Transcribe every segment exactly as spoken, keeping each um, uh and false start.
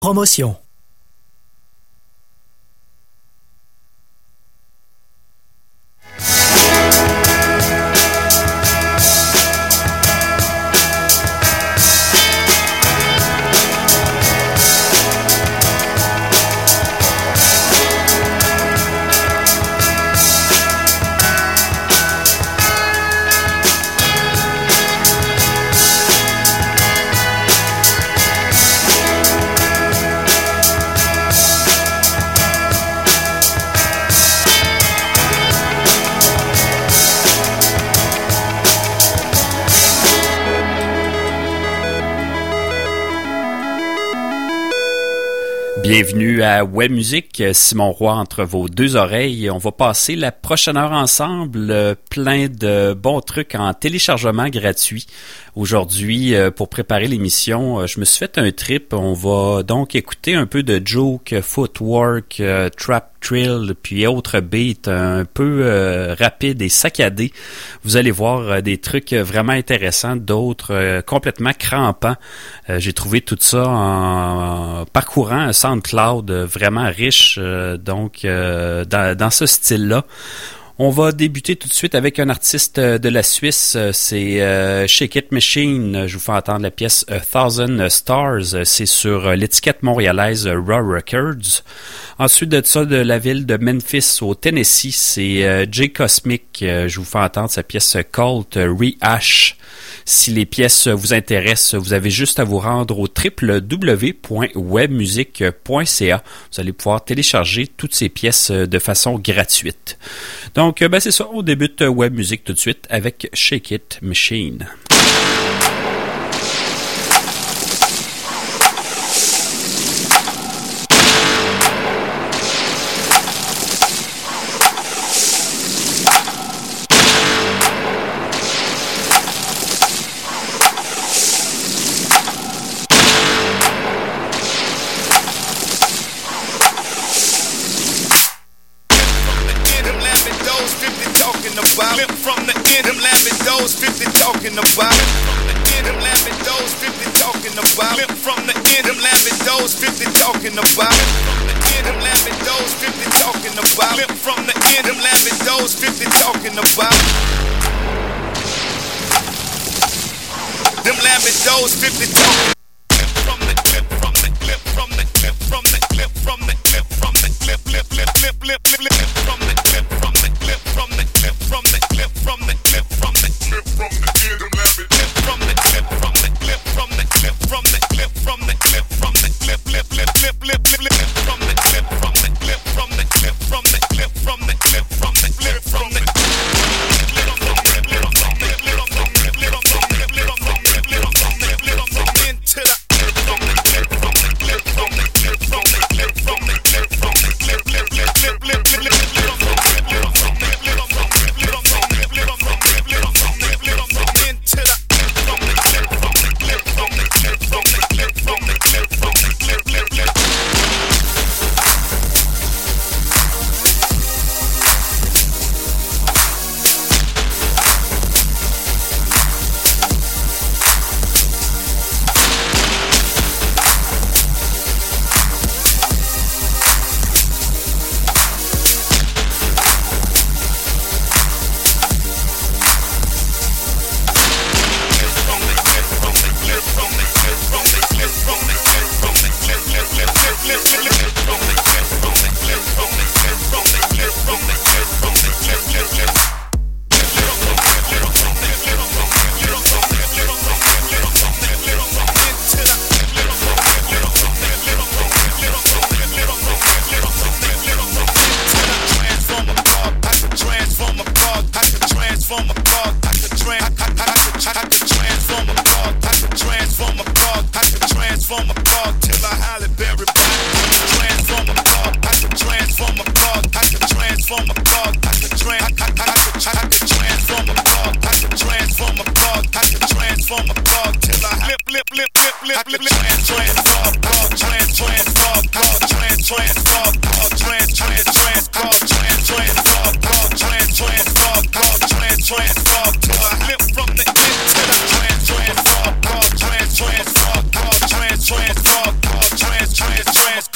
Promotion. Bienvenue à Web Musique, Simon Roy entre vos deux oreilles. On va passer la prochaine heure ensemble, plein de bons trucs en téléchargement gratuit. Aujourd'hui, pour préparer l'émission, je me suis fait un trip. On va donc écouter un peu de Juke, Footwork, Trap Trill, puis autres beats un peu euh, rapides et saccadés. Vous allez voir euh, des trucs vraiment intéressants, d'autres euh, complètement crampants. Euh, j'ai trouvé tout ça en, en parcourant un SoundCloud vraiment riche, euh, donc euh, dans, dans ce style-là. On va débuter tout de suite avec un artiste de la Suisse, c'est euh, Shake It Machine. Je vous fais entendre la pièce A Thousand Stars, c'est sur l'étiquette montréalaise Raw Records. Ensuite de ça, de la ville de Memphis au Tennessee, c'est euh, J Cosmic. Je vous fais entendre sa pièce Cult Rehash. Si les pièces vous intéressent, vous avez juste à vous rendre au w w w point webmusique point c a. Vous allez pouvoir télécharger toutes ces pièces de façon gratuite. Donc, ben c'est ça, on débute Web Music tout de suite avec Shake It Machine. Talking about from the end, them laughing those fifty talking about flip from the end, them laughing those fifty talking about from the end, them laughing those fifty talking about flip from the end, them laughing those fifty talking about them laughing those fifty talking from the clip from the clip from the clip from the clip from the clip from the clip clip clip clip clip clip from the clip from the clip from the clip from the clip from the clip from the clip from the end, them laughing from the clip from the clip from the clip from the clip from the clip from the clip clip clip clip clip clip from the clip from the clip from the clip from the clip from the clip from the clip from the into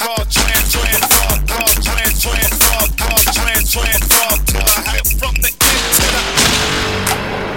transfer, transfer, transfer, transfer, transfer, transfer, transfer, from the end to the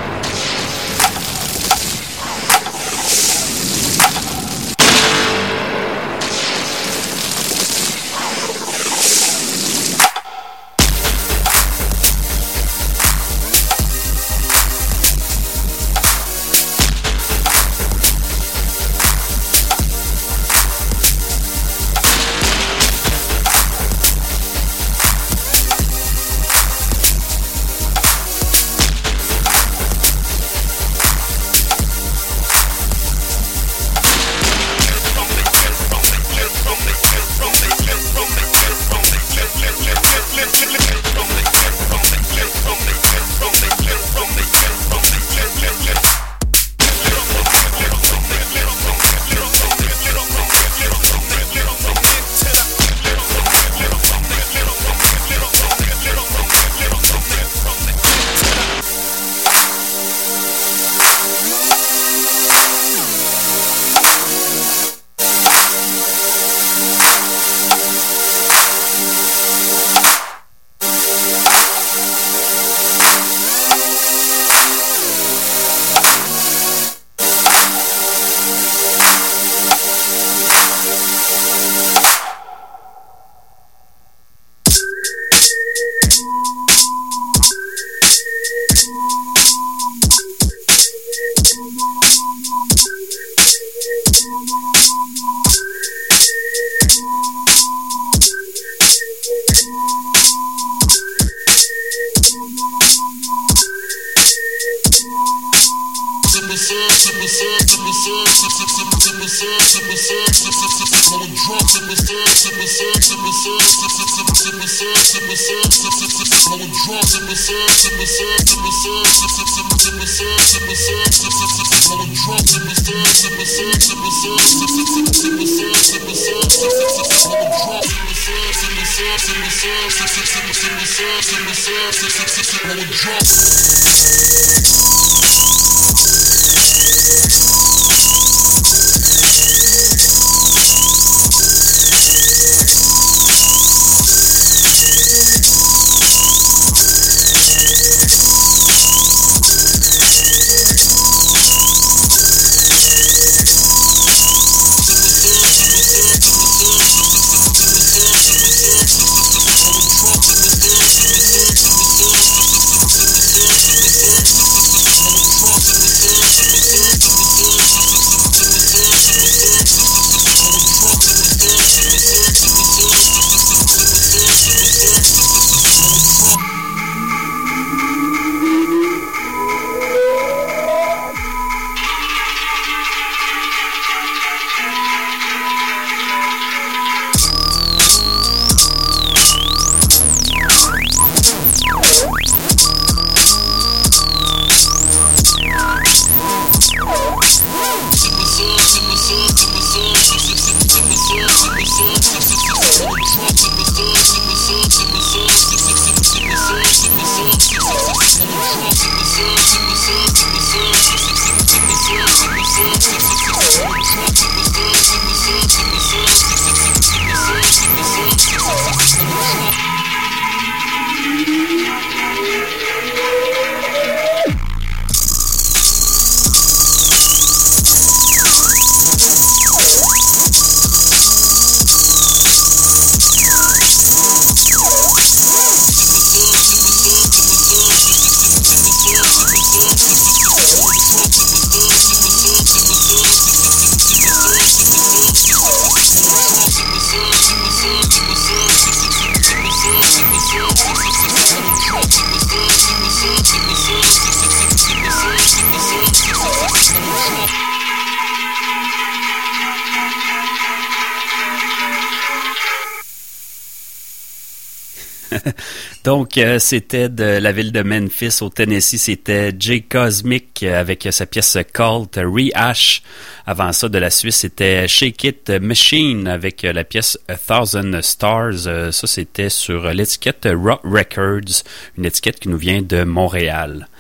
Donc, euh, c'était de la ville de Memphis au Tennessee. C'était Jay Cosmic avec sa pièce Cult Rehash. Avant ça, de la Suisse, c'était Shake It Machine avec la pièce A Thousand Stars. Euh, ça, c'était sur l'étiquette Rock Records, une étiquette qui nous vient de Montréal.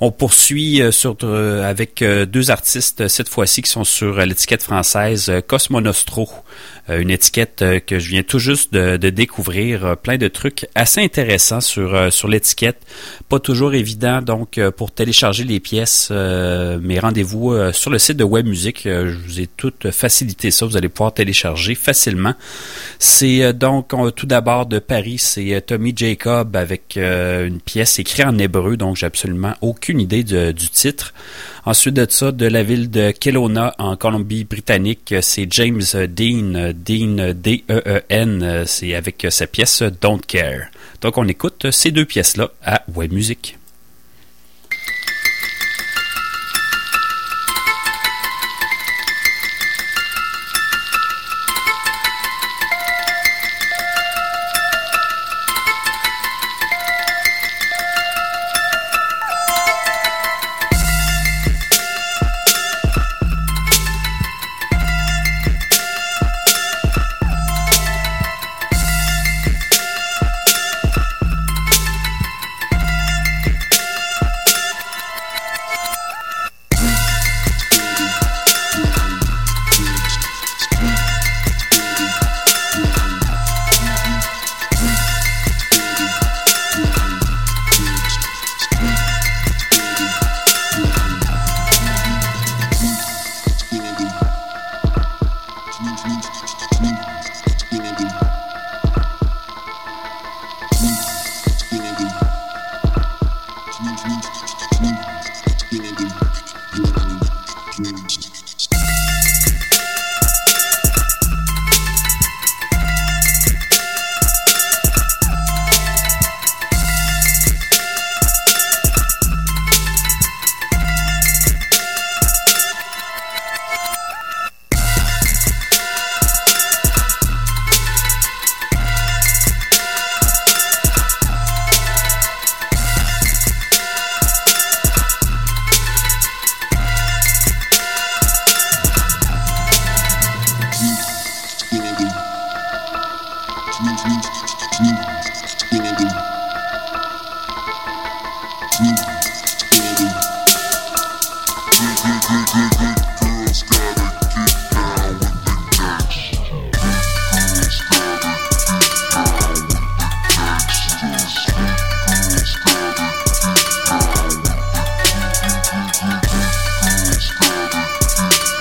On poursuit euh, sur, euh, avec euh, deux artistes, cette fois-ci, qui sont sur euh, l'étiquette française euh, Cosmo Nostro. Euh, une étiquette euh, que je viens tout juste de, de découvrir. Euh, plein de trucs assez intéressants sur, euh, sur l'étiquette. Pas toujours évident, donc, euh, pour télécharger les pièces. Euh, mais rendez-vous euh, sur le site de WebMusic. Euh, je vous ai tout facilité ça. Vous allez pouvoir télécharger facilement. C'est euh, donc, on, tout d'abord de Paris, c'est euh, Tommy Jacob avec euh, une pièce écrite en hébreu. Donc, j'ai absolument aucune idée de, du titre. Ensuite de ça, de la ville de Kelowna, en Colombie-Britannique, c'est James Dean, Dean, D E E N, c'est avec sa pièce Don't Care. Donc, on écoute ces deux pièces-là à WebMusic.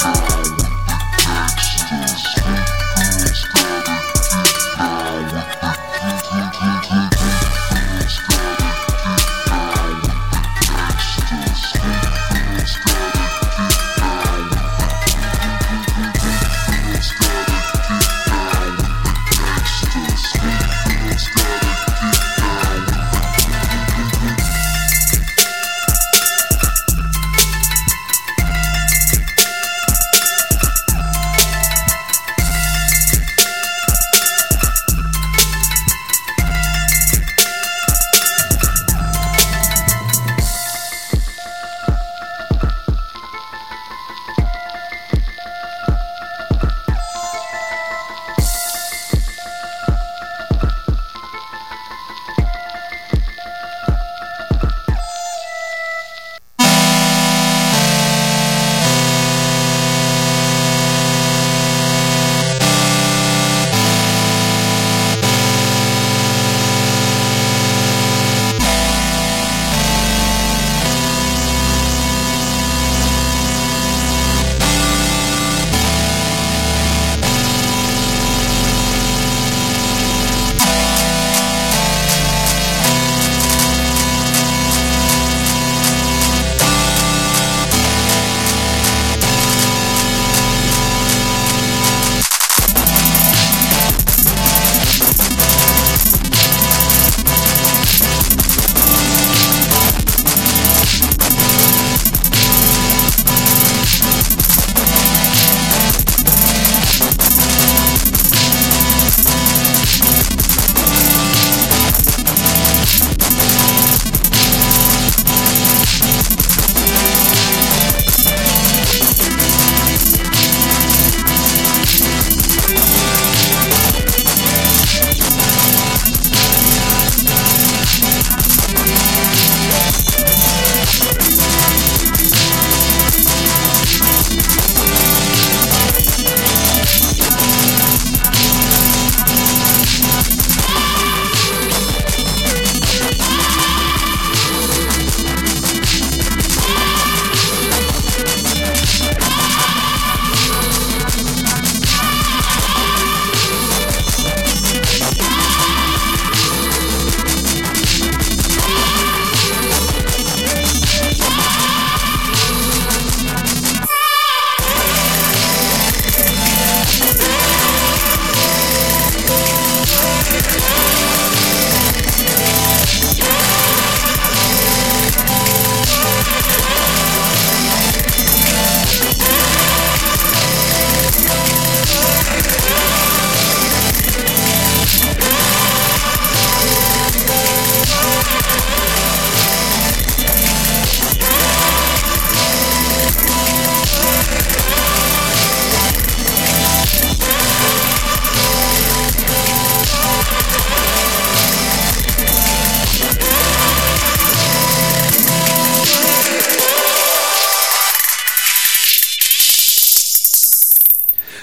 With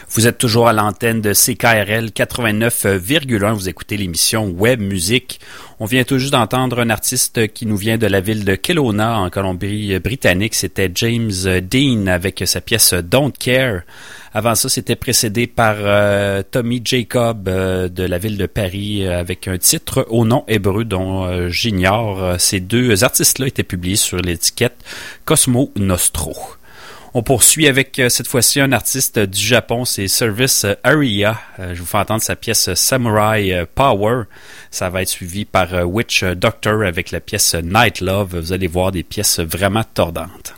Vous êtes toujours à l'antenne de C K R L quatre-vingt-neuf virgule un. Vous écoutez l'émission Web Musique. On vient tout juste d'entendre un artiste qui nous vient de la ville de Kelowna, en Colombie-Britannique. C'était James Dean avec sa pièce Don't Care. Avant ça, c'était précédé par euh, Tommy Jacob euh, de la ville de Paris euh, avec un titre au nom hébreu dont euh, j'ignore. Ces deux artistes-là étaient publiés sur l'étiquette Cosmo Nostro. On poursuit avec euh, cette fois-ci un artiste du Japon, c'est Service euh, Aria. Euh, je vous fais entendre sa pièce Samurai euh, Power. Ça va être suivi par euh, Witch Doctor avec la pièce Night Love. Vous allez voir des pièces vraiment tordantes.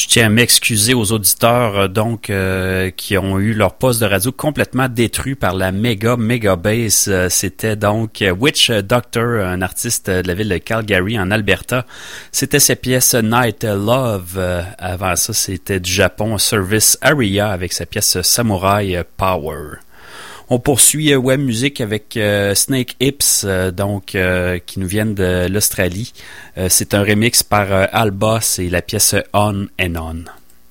tiens à m'excuser aux auditeurs euh, donc euh, qui ont eu leur poste de radio complètement détruit par la méga méga bass. Euh, c'était donc Witch Doctor, un artiste de la ville de Calgary en Alberta. C'était sa pièce Night Love. Euh, avant ça, c'était du Japon, Service Aria avec sa pièce Samurai Power. On poursuit euh, Web Music avec euh, Snake Hips, euh, donc euh, qui nous viennent de l'Australie. Euh, c'est un remix par euh, Alba, c'est la pièce On and On.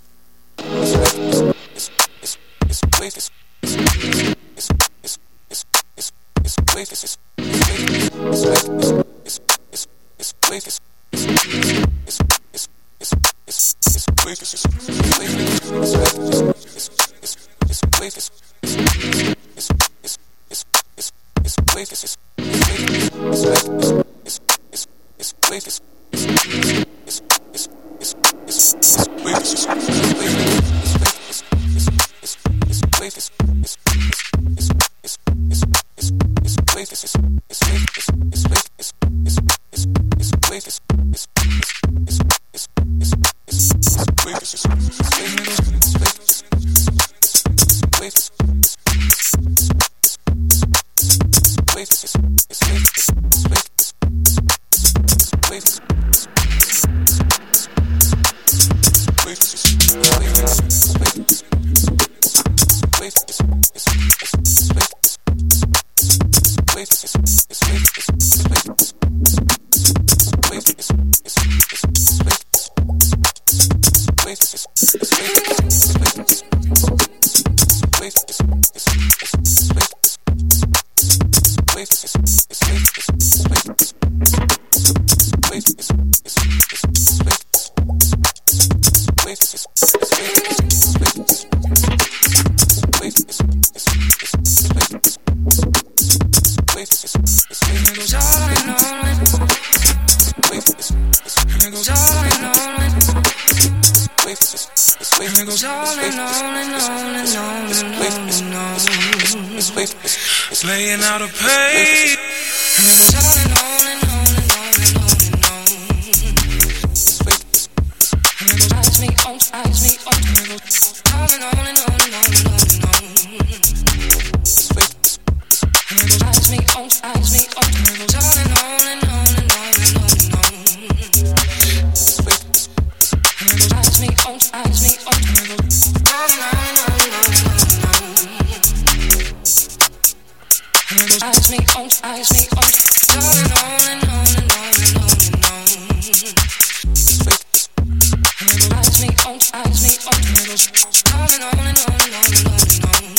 Laying out a page. Eyes me on, eyes me on, on and on and on and on and on and on. Eyes me on, eyes me on, on and on and on and on and on and on. Eyes me on, eyes me on, on and on and on and on and on. Eyes me on, eyes me on, on and on and on and on and on and on. Eyes me on, eyes me on, on and on and on and on and on and on.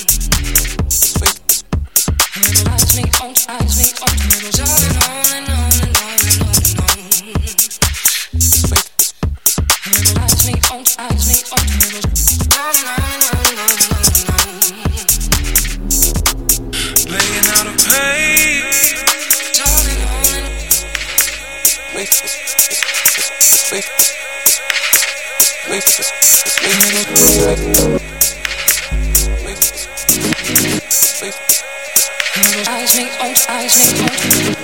Eyes me on, eyes me on, on and on and on and on and on and on. Eyes me on, eyes me on, on and on and on and on and on and on. Laying out a page, on and on and wait, wait, wait, wait. Eyes me on, eyes me on.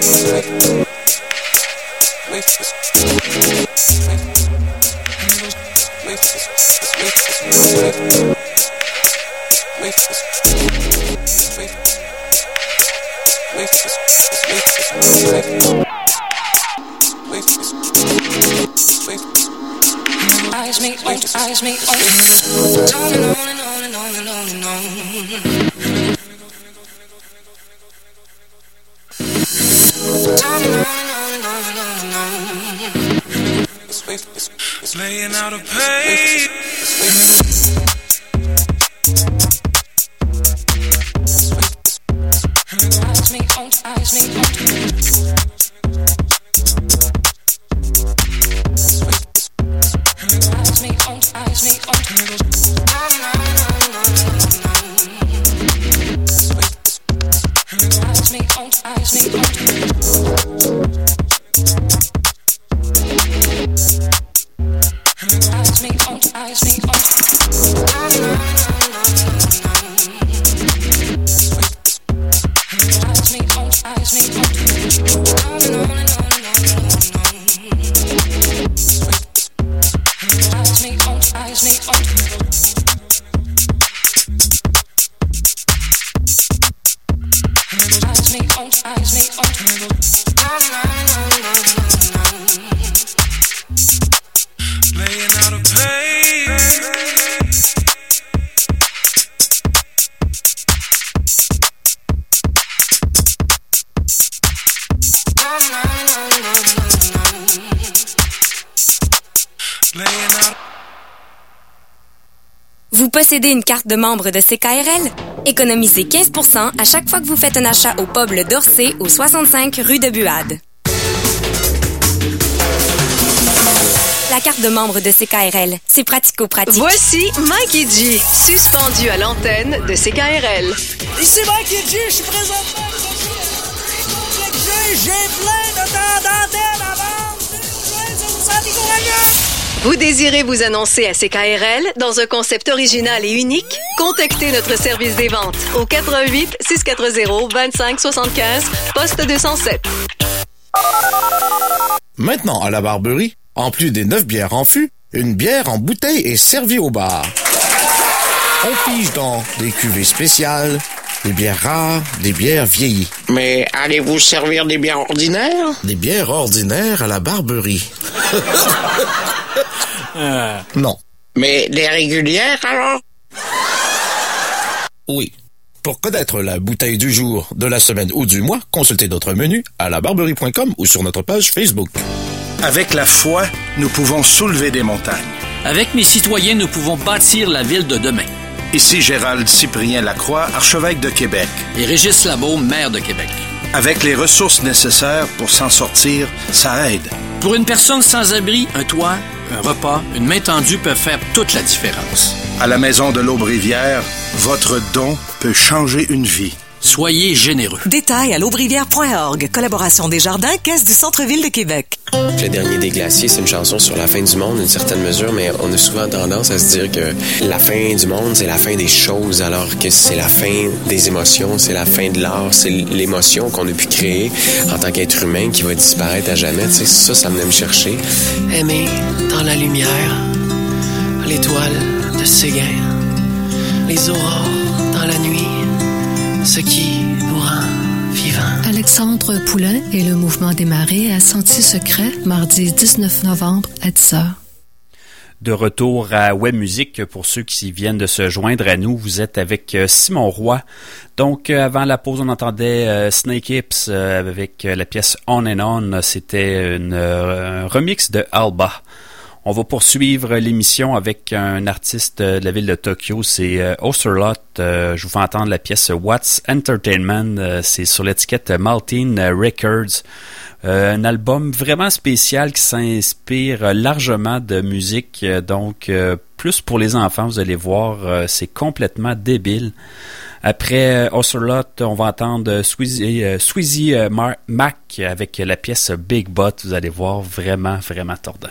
Wait, eyes me on, eyes me on. On and on and on and on and on and on. On and on and on and on and on and on. Laying out a page. Eyes me on, eyes me on. Eyes me on, eyes me on. On and on and on and on and on and on. Eyes me on, eyes me on. Eyes me on, eyes me on. On and on and on and on and on and on. Eyes me on, eyes me on. Vous possédez une carte de membre de C K R L? Économisez quinze pour cent à chaque fois que vous faites un achat au pub Le Dorsey au soixante-cinq rue de Buade. La carte de membre de C K R L, c'est pratico-pratique. Voici Mikey G, suspendu à l'antenne de C K R L. Ici Mikey G, je suis présentement J'ai, j'ai plein de temps d'antenne à vendre. Ça vous sent courageux? Vous désirez vous annoncer à C K R L dans un concept original et unique? Contactez notre service des ventes au quatre-vingt-huit six cent quatre-zéro vingt-cinq soixante-quinze, poste deux cent sept. Maintenant, à la Barberie, en plus des neuf bières en fût, une bière en bouteille est servie au bar. On pige dans des cuvées spéciales, des bières rares, des bières vieillies. Mais allez-vous servir des bières ordinaires? Des bières ordinaires à la Barberie. euh, non. Mais des régulières, alors? Oui. Pour connaître la bouteille du jour, de la semaine ou du mois, consultez notre menu à la barberie point com ou sur notre page Facebook. Avec la foi, nous pouvons soulever des montagnes. Avec mes citoyens, nous pouvons bâtir la ville de demain. Ici Gérald Cyprien Lacroix, archevêque de Québec. Et Régis Labo, maire de Québec. Avec les ressources nécessaires pour s'en sortir, ça aide. Pour une personne sans abri, un toit, un repas, une main tendue peuvent faire toute la différence. À la Maison de l'Aube-Rivière, votre don peut changer une vie. Soyez généreux. Détails à l'auberivière point org. Collaboration des Jardins, Caisse du Centre-Ville de Québec. Le dernier des glaciers, c'est une chanson sur la fin du monde, d'une certaine mesure, mais on a souvent tendance à se dire que la fin du monde, c'est la fin des choses, alors que c'est la fin des émotions, c'est la fin de l'art, c'est l'émotion qu'on a pu créer en tant qu'être humain qui va disparaître à jamais. Tu sais, ça, ça venait me chercher. Aimer dans la lumière, l'étoile de Séguin, les aurores dans la nuit, ce qui nous rend vivants. Alexandre Poulain et le Mouvement des marées à Sentier secret, mardi dix-neuf novembre à dix heures. De retour à Web Musique, pour ceux qui viennent de se joindre à nous, vous êtes avec Simon Roy. Donc, avant la pause, on entendait euh, Snake Hips euh, avec la pièce On and On. C'était une, euh, un remix de Alba. On va poursuivre l'émission avec un artiste de la ville de Tokyo, c'est euh, Ocelot. Euh, je vous fais entendre la pièce What's Entertainment. Euh, c'est sur l'étiquette Maltine Records. Euh, un album vraiment spécial qui s'inspire largement de musique. Euh, donc, euh, plus pour les enfants, vous allez voir, euh, c'est complètement débile. Après euh, Ocelot, on va entendre Squeezie, euh, Squeezie euh, Mar- Mac avec la pièce Big Butt. Vous allez voir, vraiment, vraiment tordant.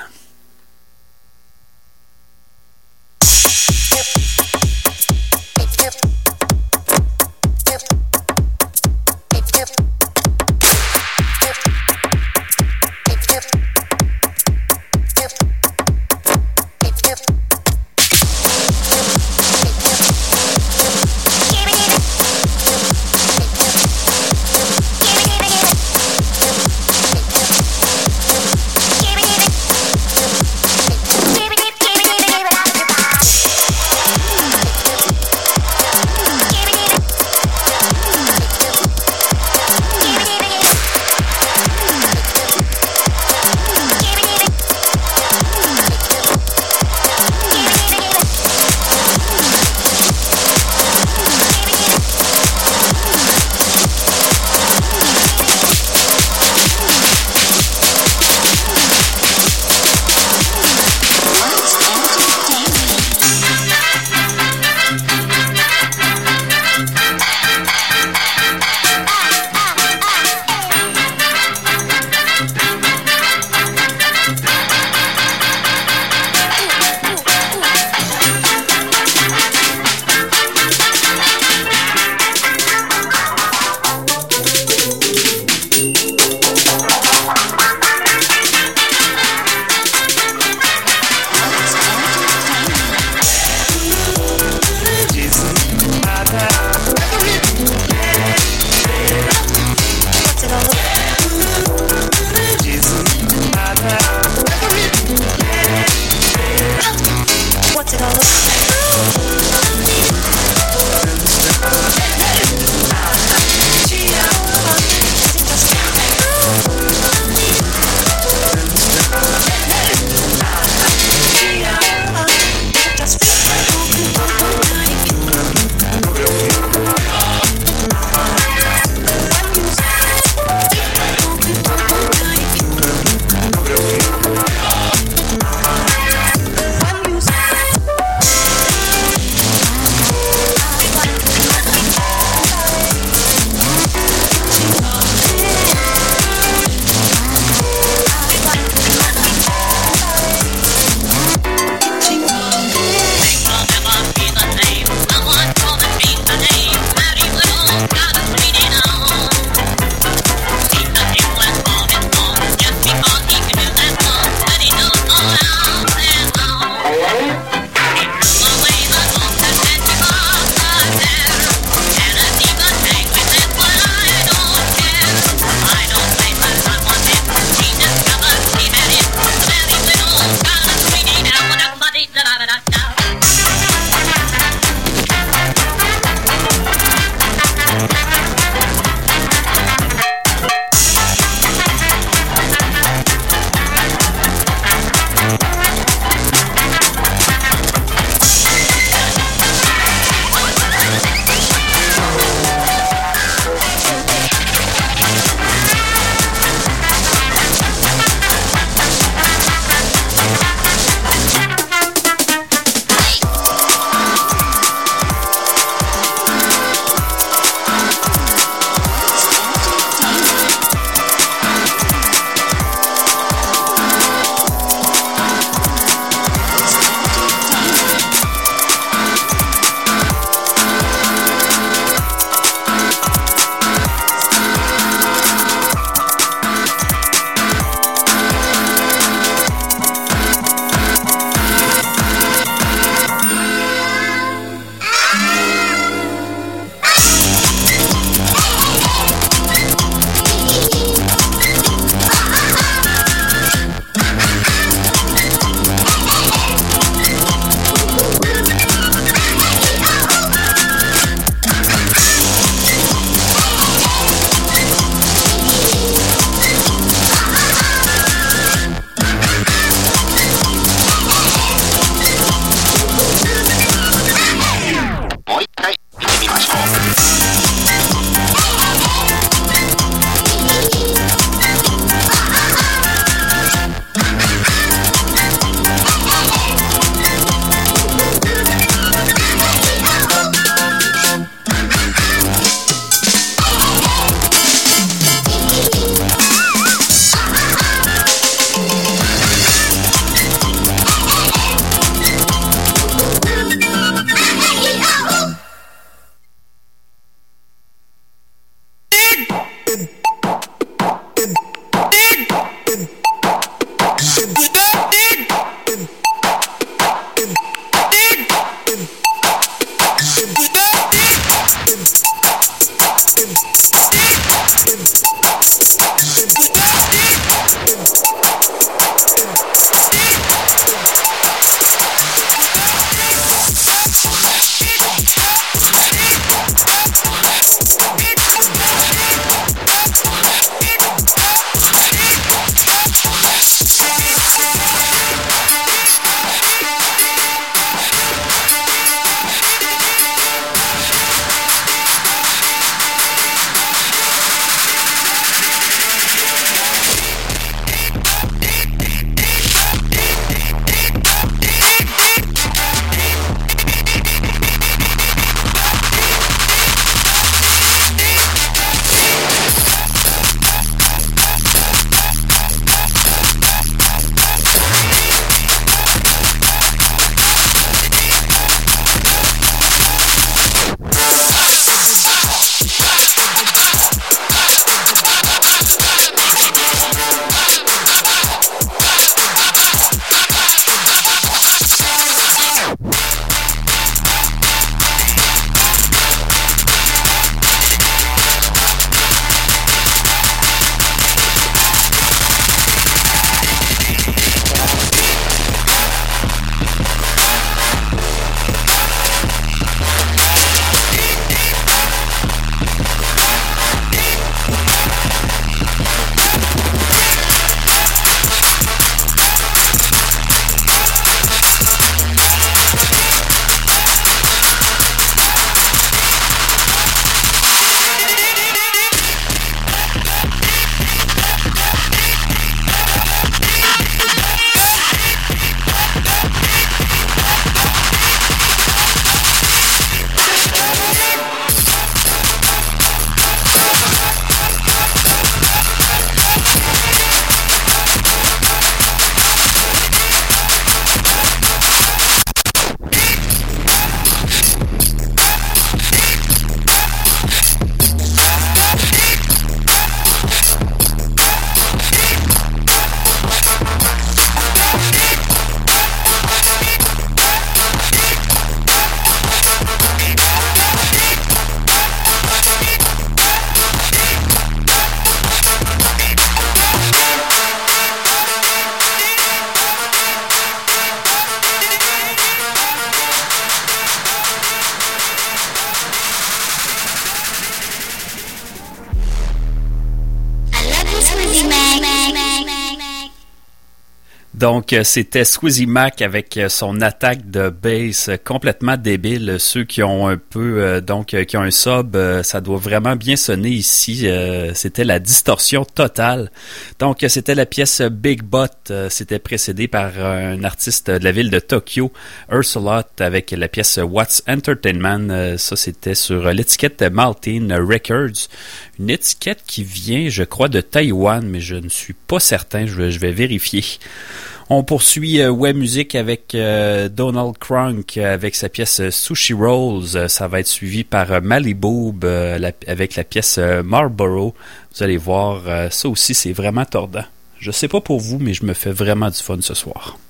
Donc, c'était Squeezie Mac avec son attaque de bass complètement débile. Ceux qui ont un peu, euh, donc, qui ont un sub, euh, ça doit vraiment bien sonner ici. Euh, c'était la distorsion totale. Donc, c'était la pièce Big Butt. Euh, c'était précédé par un artiste de la ville de Tokyo, Ursulot, avec la pièce What's Entertainment. Euh, ça, c'était sur l'étiquette Maltine Records. Une étiquette qui vient, je crois, de Taïwan, mais je ne suis pas certain. Je vais, je vais vérifier. On poursuit euh, Ouais Musique avec euh, Donald Crunk euh, avec sa pièce euh, Sushi Rolls. Euh, ça va être suivi par euh, Maliboob euh, la, avec la pièce euh, Marlboro. Vous allez voir, euh, ça aussi c'est vraiment tordant. Je sais pas pour vous, mais je me fais vraiment du fun ce soir.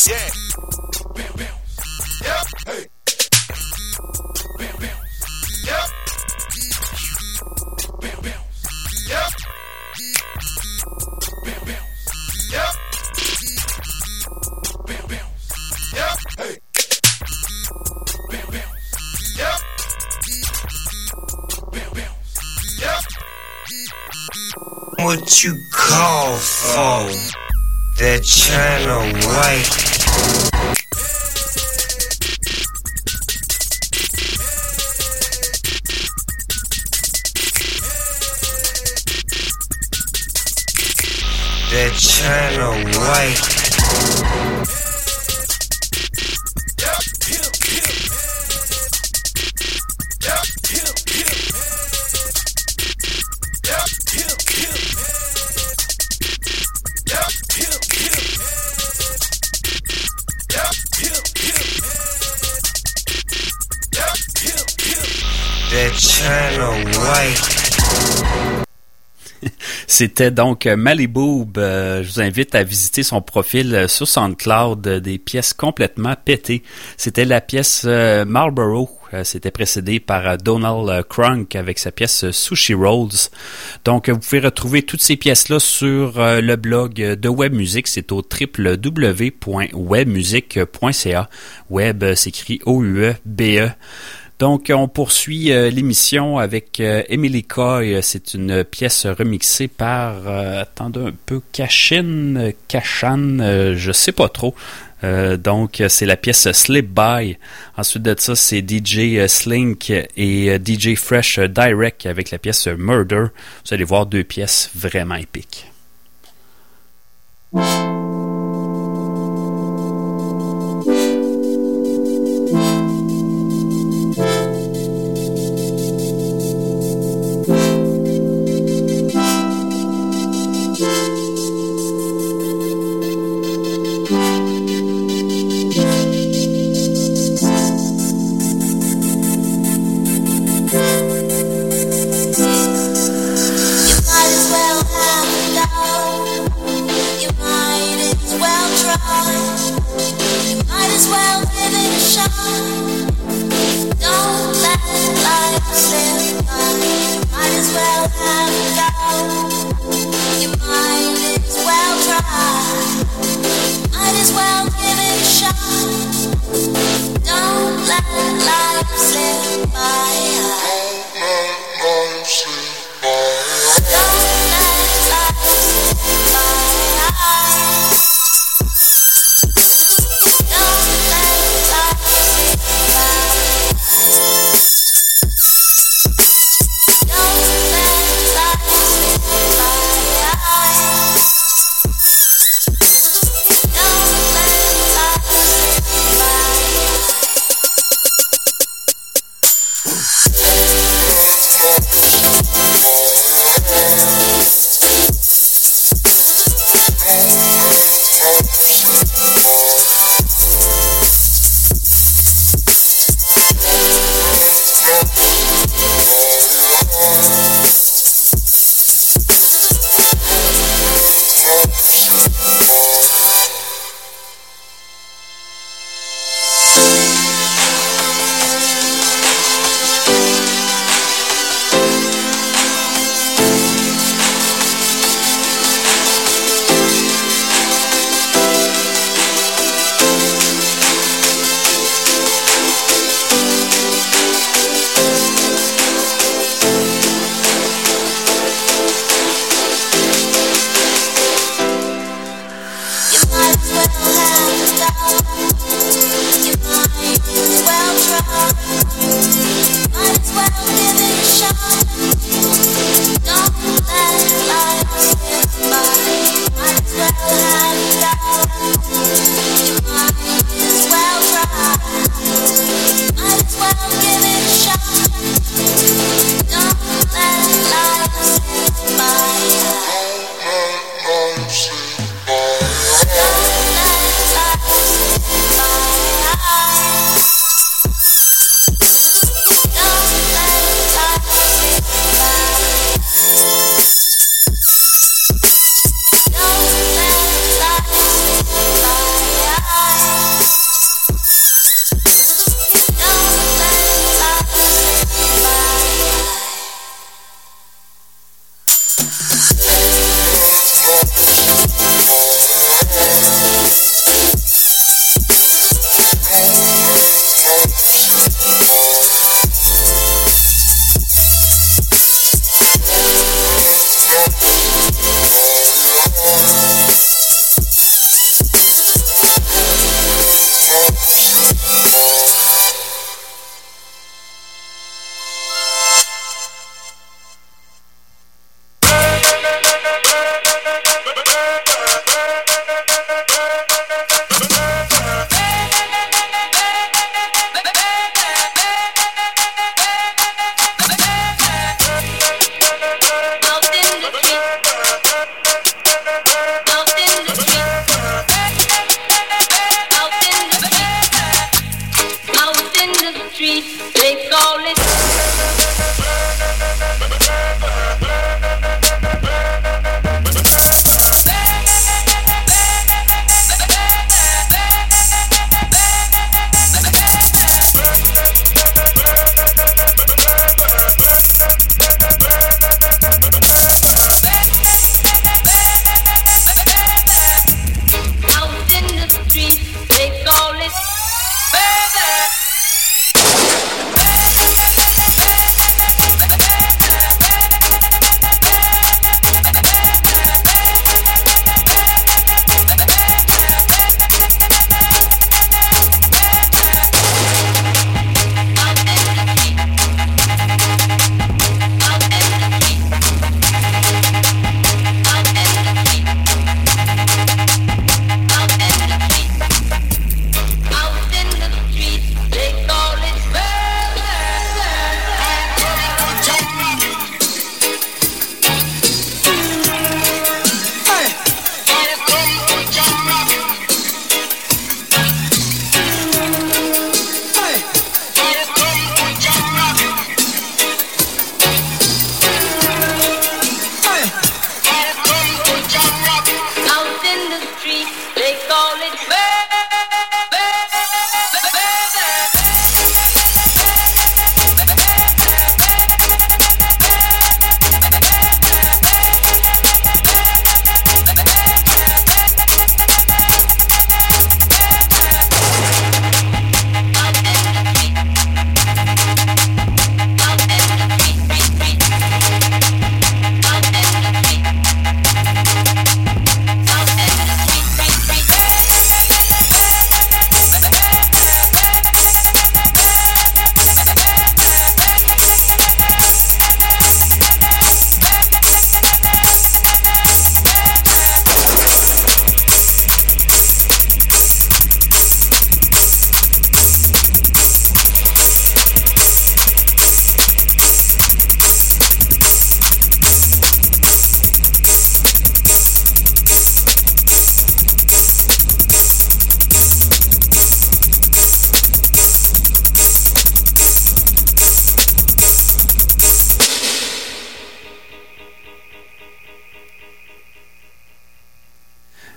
Yeah. Yep. Hey. Yep. Yep. Yep. Yep. Hey. Yep. Yep. What you call for? That China white. That China white. That China white. C'était donc Maliboob. Euh, je vous invite à visiter son profil sur SoundCloud, euh, des pièces complètement pétées. C'était la pièce euh, Marlboro. Euh, c'était précédé par euh, Donald Crunk avec sa pièce Sushi Rolls. Donc, euh, vous pouvez retrouver toutes ces pièces-là sur euh, le blog de WebMusique. C'est au w w w point webmusique point c a. Web euh, s'écrit O U E B E. Donc, on poursuit euh, l'émission avec euh, Emily Coy. C'est une pièce remixée par, euh, attendez un peu, Kashin, Kashan, euh, je sais pas trop. Euh, donc, c'est la pièce Slip By. Ensuite de ça, c'est D J Slink et euh, D J Fresh Direct avec la pièce Murder. Vous allez voir deux pièces vraiment épiques. You might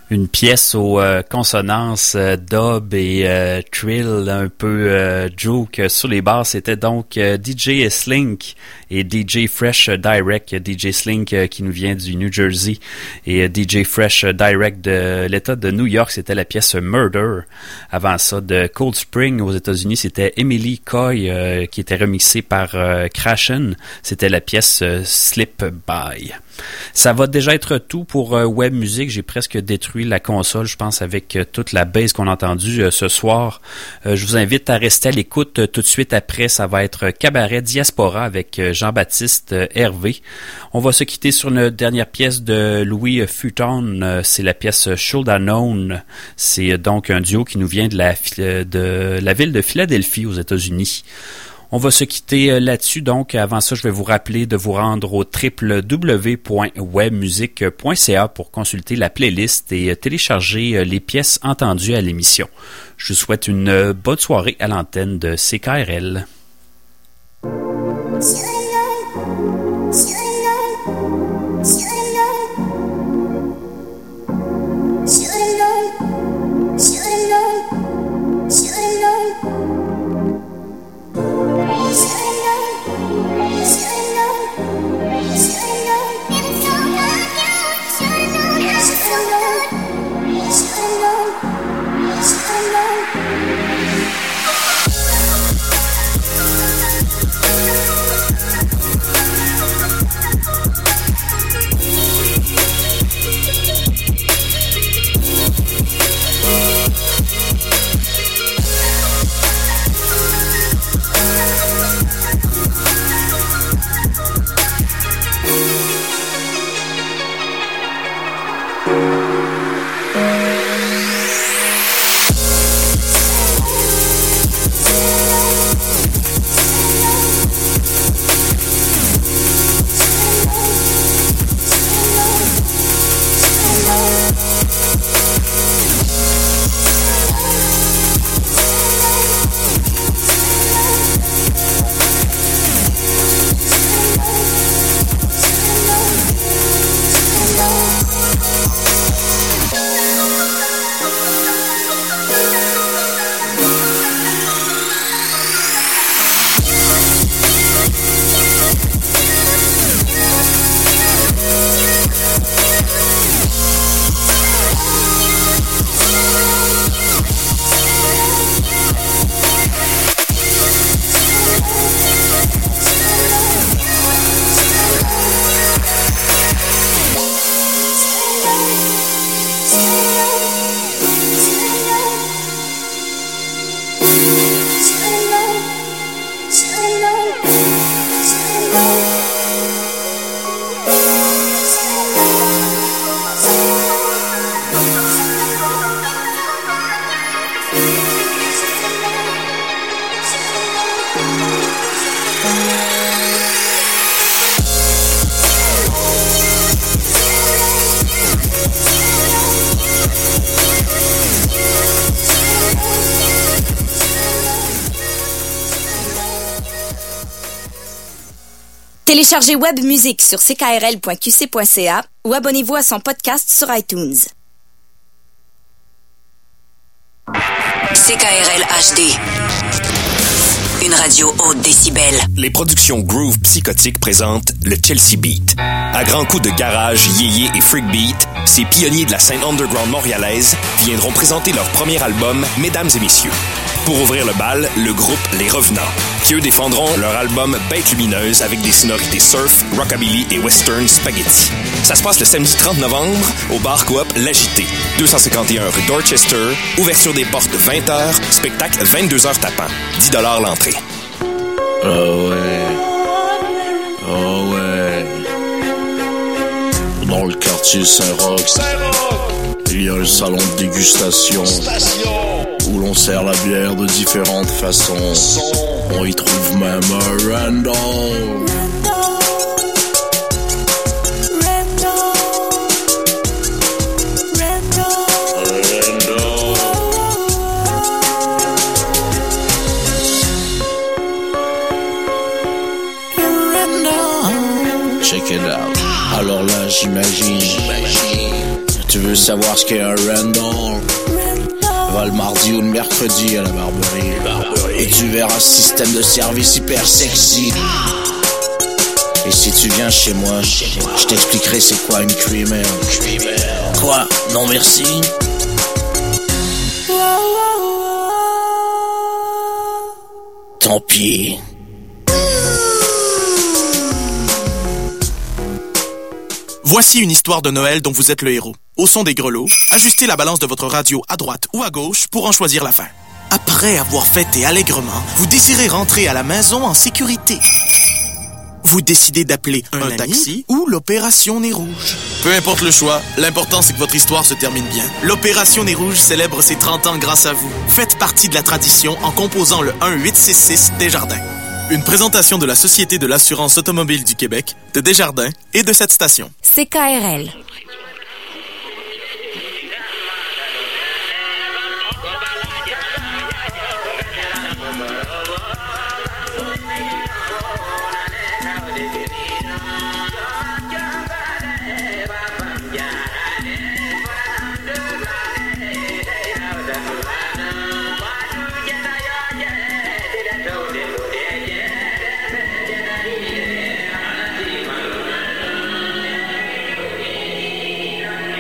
Une pièce aux euh, consonances euh, dub et euh, trill, un peu euh, joke sur les basses. C'était donc euh, D J Slink et D J Fresh Direct. D J Slink euh, qui nous vient du New Jersey et euh, D J Fresh Direct de l'État de New York. C'était la pièce Murder. Avant ça, de Cold Spring aux États-Unis, c'était Emily Coy euh, qui était remixée par euh, Crashen. C'était la pièce euh, Slip By. Ça va déjà être tout pour euh, Web Music. J'ai presque détruit la console, je pense, avec euh, toute la bass qu'on a entendue euh, ce soir. Euh, je vous invite à rester à l'écoute euh, tout de suite après. Ça va être Cabaret Diaspora avec euh, Jean-Baptiste euh, Hervé. On va se quitter sur une dernière pièce de Louis Futon. Euh, c'est la pièce Should I Known. C'est euh, donc un duo qui nous vient de la, de la ville de Philadelphie aux États-Unis. On va se quitter là-dessus, donc avant ça, je vais vous rappeler de vous rendre au w w w point webmusic point c a pour consulter la playlist et télécharger les pièces entendues à l'émission. Je vous souhaite une bonne soirée à l'antenne de C K R L. Téléchargez Web Music sur c k r l point q c point c a ou abonnez-vous à son podcast sur iTunes. C K R L H D. Une radio haute décibel. Les productions Groove Psychotique présentent le Chelsea Beat. À grands coups de garage, yéyé et freak beat, ces pionniers de la scène underground montréalaise viendront présenter leur premier album, Mesdames et Messieurs. Pour ouvrir le bal, le groupe Les Revenants, qui eux défendront leur album Bête Lumineuse avec des sonorités surf, rockabilly et western spaghetti. Ça se passe le samedi trente novembre au bar coop L'Agité, deux cent cinquante et un rue Dorchester, ouverture des portes vingt heures, spectacle vingt-deux heures tapant, dix dollars l'entrée. Oh ouais, oh ouais. Dans le quartier Saint-Roch, il y a un salon de dégustation où l'on sert la bière de différentes façons. On y trouve même un Randall. Check it out. Alors là, j'imagine Tu veux savoir ce qu'est un Randall? Va le mardi ou le mercredi à la Barberie. Barberie. Et tu verras un système de service hyper sexy. Et si tu viens chez moi, je t'expliquerai c'est quoi une creamer. Quoi? Non merci? Tant pis. Voici une histoire de Noël dont vous êtes le héros. Au son des grelots, ajustez la balance de votre radio à droite ou à gauche pour en choisir la fin. Après avoir fêté allègrement, vous désirez rentrer à la maison en sécurité. Vous décidez d'appeler un, un taxi ou l'Opération Nez Rouge. Peu importe le choix, l'important c'est que votre histoire se termine bien. L'Opération Nez Rouge célèbre ses trente ans grâce à vous. Faites partie de la tradition en composant le un huit six six Desjardins. Une présentation de la Société de l'assurance automobile du Québec, de Desjardins et de cette station. C K R L.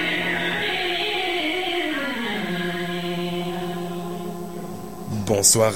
Bonsoir